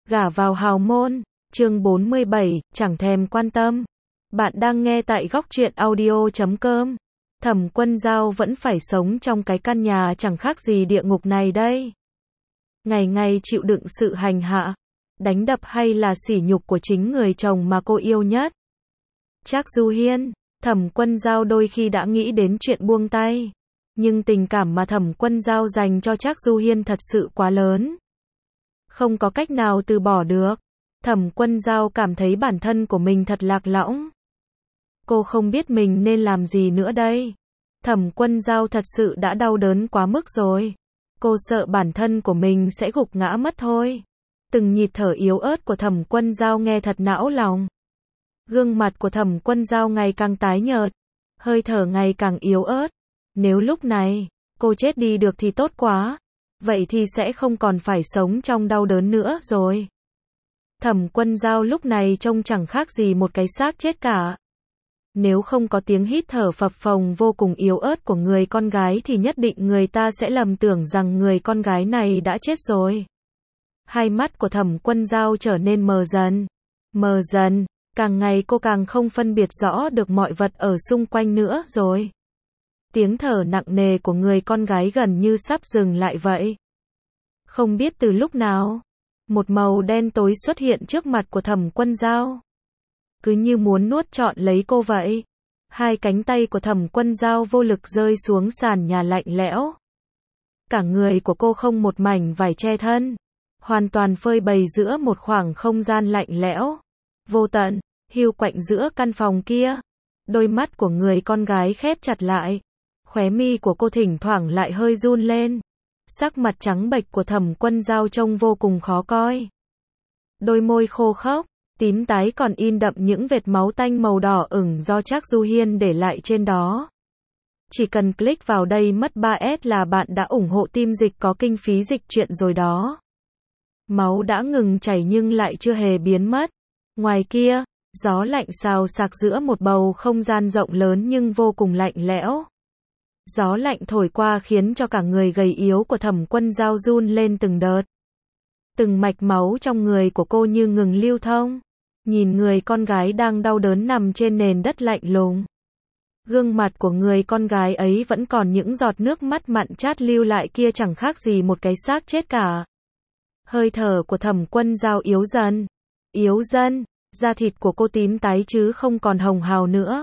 Gả vào hào môn, chương 47, chẳng thèm quan tâm. Bạn đang nghe tại góc truyện audio.com. Thẩm Quân Dao vẫn phải sống trong cái căn nhà chẳng khác gì địa ngục này đây. Ngày ngày chịu đựng sự hành hạ, đánh đập hay là sỉ nhục của chính người chồng mà cô yêu nhất. Trác Du Hiên, Thẩm Quân Dao đôi khi đã nghĩ đến chuyện buông tay. Nhưng tình cảm mà Thẩm Quân Dao dành cho Trác Du Hiên thật sự quá lớn. Không có cách nào từ bỏ được. Thẩm Quân Dao cảm thấy bản thân của mình thật lạc lõng. Cô không biết mình nên làm gì nữa đây. Thẩm Quân Dao thật sự đã đau đớn quá mức rồi. Cô sợ bản thân của mình sẽ gục ngã mất thôi. Từng nhịp thở yếu ớt của Thẩm Quân Dao nghe thật não lòng. Gương mặt của Thẩm Quân Dao ngày càng tái nhợt, hơi thở ngày càng yếu ớt. Nếu lúc này, cô chết đi được thì tốt quá. Vậy thì sẽ không còn phải sống trong đau đớn nữa rồi. Thẩm Quân Dao lúc này trông chẳng khác gì một cái xác chết cả. Nếu không có tiếng hít thở phập phồng vô cùng yếu ớt của người con gái thì nhất định người ta sẽ lầm tưởng rằng người con gái này đã chết rồi. Hai mắt của Thẩm Quân Dao trở nên mờ dần. Mờ dần, càng ngày cô càng không phân biệt rõ được mọi vật ở xung quanh nữa rồi. Tiếng thở nặng nề của người con gái gần như sắp dừng lại vậy. Không biết từ lúc nào, một màu đen tối xuất hiện trước mặt của Thẩm Quân Dao. Cứ như muốn nuốt trọn lấy cô vậy. Hai cánh tay của Thẩm Quân Dao vô lực rơi xuống sàn nhà lạnh lẽo. Cả người của cô không một mảnh vải che thân. Hoàn toàn phơi bày giữa một khoảng không gian lạnh lẽo. Vô tận, hiu quạnh giữa căn phòng kia. Đôi mắt của người con gái khép chặt lại. Khóe mi của cô thỉnh thoảng lại hơi run lên. Sắc mặt trắng bệch của Thẩm Quân Dao trông vô cùng khó coi. Đôi môi khô khốc, tím tái còn in đậm những vệt máu tanh màu đỏ ửng do Trác Du Hiên để lại trên đó. Chỉ cần click vào đây mất 3S là bạn đã ủng hộ team dịch có kinh phí dịch truyện rồi đó. Máu đã ngừng chảy nhưng lại chưa hề biến mất. Ngoài kia, gió lạnh xào xạc giữa một bầu không gian rộng lớn nhưng vô cùng lạnh lẽo. Gió lạnh thổi qua khiến cho cả người gầy yếu của Thẩm Quân Dao run lên từng đợt. Từng mạch máu trong người của cô như ngừng lưu thông. Nhìn người con gái đang đau đớn nằm trên nền đất lạnh lùng. Gương mặt của người con gái ấy vẫn còn những giọt nước mắt mặn chát lưu lại kia chẳng khác gì một cái xác chết cả. Hơi thở của Thẩm Quân Dao yếu dần. Yếu dần, da thịt của cô tím tái chứ không còn hồng hào nữa.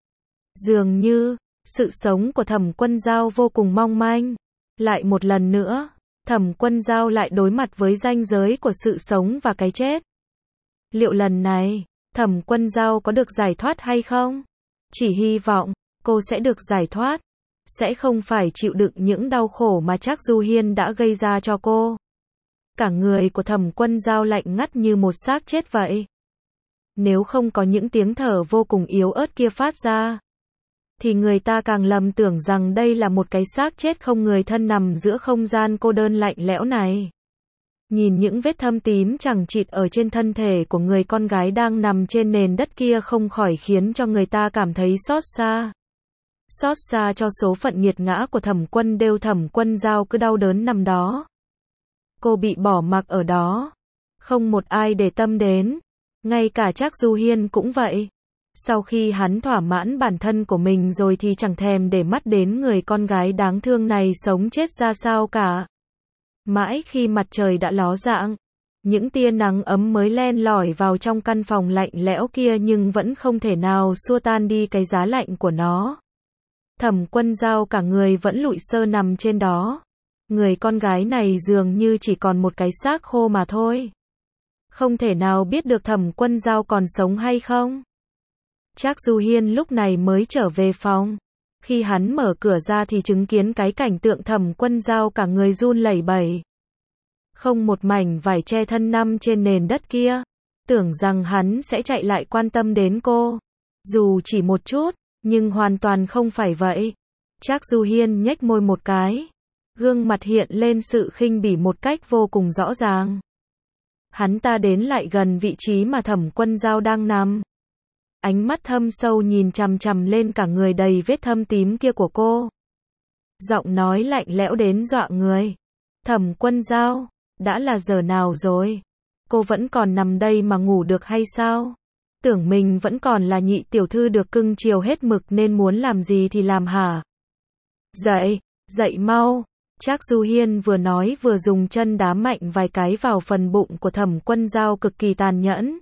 Dường như sự sống của Thẩm Quân Dao vô cùng mong manh. Lại một lần nữa, Thẩm Quân Dao lại đối mặt với ranh giới của sự sống và cái chết. Liệu lần này, Thẩm Quân Dao có được giải thoát hay không? Chỉ hy vọng, cô sẽ được giải thoát. Sẽ không phải chịu đựng những đau khổ mà Trác Du Hiên đã gây ra cho cô. Cả người của Thẩm Quân Dao lạnh ngắt như một xác chết vậy. Nếu không có những tiếng thở vô cùng yếu ớt kia phát ra, thì người ta càng lầm tưởng rằng đây là một cái xác chết không người thân nằm giữa không gian cô đơn lạnh lẽo này. Nhìn những vết thâm tím chằng chịt ở trên thân thể của người con gái đang nằm trên nền đất kia không khỏi khiến cho người ta cảm thấy xót xa. Xót xa cho số phận nghiệt ngã của Thẩm Quân Dao cứ đau đớn nằm đó. Cô bị bỏ mặc ở đó. Không một ai để tâm đến. Ngay cả Trác Du Hiên cũng vậy. Sau khi hắn thỏa mãn bản thân của mình rồi thì chẳng thèm để mắt đến người con gái đáng thương này sống chết ra sao cả. Mãi khi mặt trời đã ló dạng, những tia nắng ấm mới len lỏi vào trong căn phòng lạnh lẽo kia nhưng vẫn không thể nào xua tan đi cái giá lạnh của nó. Thẩm Quân Dao cả người vẫn lụi sơ nằm trên đó. Người con gái này dường như chỉ còn một cái xác khô mà thôi. Không thể nào biết được Thẩm Quân Dao còn sống hay không. Trác Du Hiên lúc này mới trở về phòng. Khi hắn mở cửa ra thì chứng kiến cái cảnh tượng Thẩm Quân Dao cả người run lẩy bẩy. Không một mảnh vải che thân nằm trên nền đất kia. Tưởng rằng hắn sẽ chạy lại quan tâm đến cô. Dù chỉ một chút, nhưng hoàn toàn không phải vậy. Trác Du Hiên nhếch môi một cái. Gương mặt hiện lên sự khinh bỉ một cách vô cùng rõ ràng. Hắn ta đến lại gần vị trí mà Thẩm Quân Dao đang nằm. Ánh mắt thâm sâu nhìn chằm chằm lên cả người đầy vết thâm tím kia của cô. Giọng nói lạnh lẽo đến dọa người. Thẩm Quân Dao, đã là giờ nào rồi? Cô vẫn còn nằm đây mà ngủ được hay sao? Tưởng mình vẫn còn là nhị tiểu thư được cưng chiều hết mực nên muốn làm gì thì làm hả? Dậy, dậy mau. Trác Du Hiên vừa nói vừa dùng chân đá mạnh vài cái vào phần bụng của Thẩm Quân Dao cực kỳ tàn nhẫn.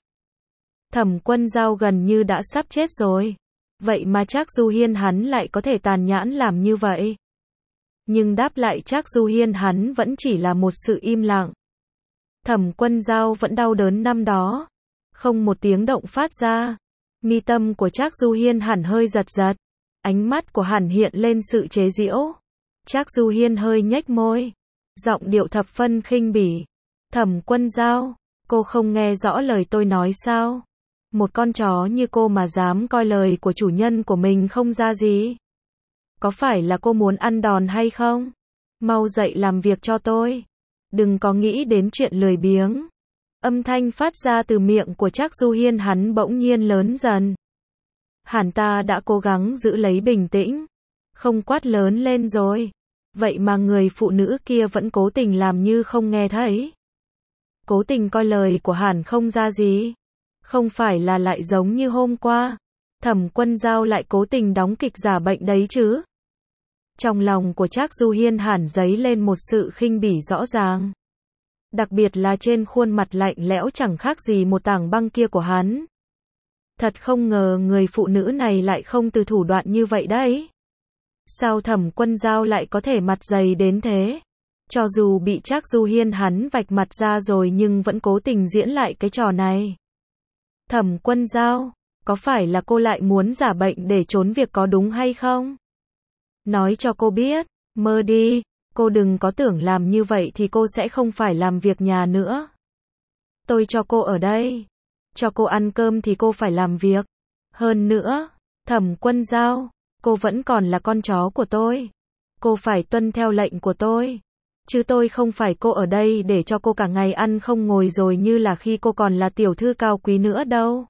Thẩm Quân Dao gần như đã sắp chết rồi. Vậy mà Trác Du Hiên hắn lại có thể tàn nhẫn làm như vậy. Nhưng đáp lại Trác Du Hiên hắn vẫn chỉ là một sự im lặng. Thẩm Quân Dao vẫn đau đớn năm đó. Không một tiếng động phát ra. Mi tâm của Trác Du Hiên hẳn hơi giật giật. Ánh mắt của hẳn hiện lên sự chế giễu. Trác Du Hiên hơi nhếch môi. Giọng điệu thập phân khinh bỉ. Thẩm Quân Dao, cô không nghe rõ lời tôi nói sao? Một con chó như cô mà dám coi lời của chủ nhân của mình không ra gì? Có phải là cô muốn ăn đòn hay không? Mau dậy làm việc cho tôi. Đừng có nghĩ đến chuyện lười biếng. Âm thanh phát ra từ miệng của Trác Du Hiên hắn bỗng nhiên lớn dần. Hẳn ta đã cố gắng giữ lấy bình tĩnh. Không quát lớn lên rồi. Vậy mà người phụ nữ kia vẫn cố tình làm như không nghe thấy. Cố tình coi lời của hẳn không ra gì. Không phải là lại giống như hôm qua. Thẩm Quân Dao lại cố tình đóng kịch giả bệnh đấy chứ. Trong lòng của Trác Du Hiên hẳn dấy lên một sự khinh bỉ rõ ràng. Đặc biệt là trên khuôn mặt lạnh lẽo chẳng khác gì một tảng băng kia của hắn. Thật không ngờ người phụ nữ này lại không từ thủ đoạn như vậy đấy. Sao Thẩm Quân Dao lại có thể mặt dày đến thế? Cho dù bị Trác Du Hiên hắn vạch mặt ra rồi nhưng vẫn cố tình diễn lại cái trò này. Thẩm Quân Dao, có phải là cô lại muốn giả bệnh để trốn việc có đúng hay không? Nói cho cô biết, mơ đi, cô đừng có tưởng làm như vậy thì cô sẽ không phải làm việc nhà nữa. Tôi cho cô ở đây. Cho cô ăn cơm thì cô phải làm việc. Hơn nữa, Thẩm Quân Dao, cô vẫn còn là con chó của tôi. Cô phải tuân theo lệnh của tôi. Chứ tôi không phải cô ở đây để cho cô cả ngày ăn không ngồi rồi như là khi cô còn là tiểu thư cao quý nữa đâu.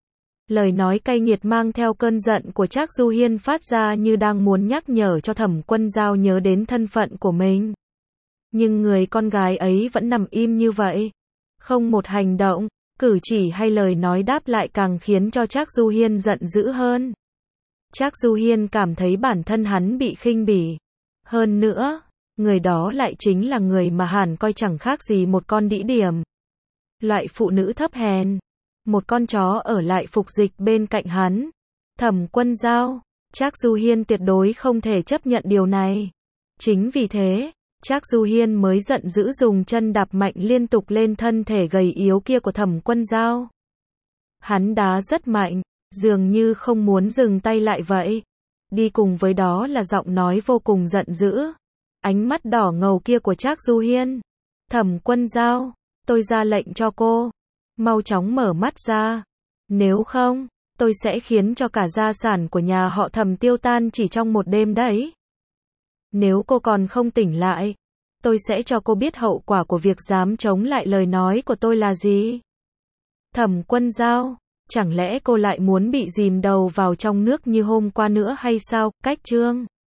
Lời nói cay nghiệt mang theo cơn giận của Trác Du Hiên phát ra như đang muốn nhắc nhở cho Thẩm Quân Dao nhớ đến thân phận của mình. Nhưng người con gái ấy vẫn nằm im như vậy. Không một hành động, cử chỉ hay lời nói đáp lại càng khiến cho Trác Du Hiên giận dữ hơn. Trác Du Hiên cảm thấy bản thân hắn bị khinh bỉ. Hơn nữa, người đó lại chính là người mà hắn coi chẳng khác gì một con đĩ điểm. Loại phụ nữ thấp hèn. Một con chó ở lại phục dịch bên cạnh hắn. Thẩm Quân Dao, Trác Du Hiên tuyệt đối không thể chấp nhận điều này. Chính vì thế, Trác Du Hiên mới giận dữ dùng chân đạp mạnh liên tục lên thân thể gầy yếu kia của Thẩm Quân Dao. Hắn đá rất mạnh, dường như không muốn dừng tay lại vậy. Đi cùng với đó là giọng nói vô cùng giận dữ. Ánh mắt đỏ ngầu kia của Trác Du Hiên. Thẩm Quân Dao, tôi ra lệnh cho cô. Mau chóng mở mắt ra. Nếu không, tôi sẽ khiến cho cả gia sản của nhà họ Thẩm tiêu tan chỉ trong một đêm đấy. Nếu cô còn không tỉnh lại, tôi sẽ cho cô biết hậu quả của việc dám chống lại lời nói của tôi là gì. Thẩm Quân Dao, chẳng lẽ cô lại muốn bị dìm đầu vào trong nước như hôm qua nữa hay sao? Cách chương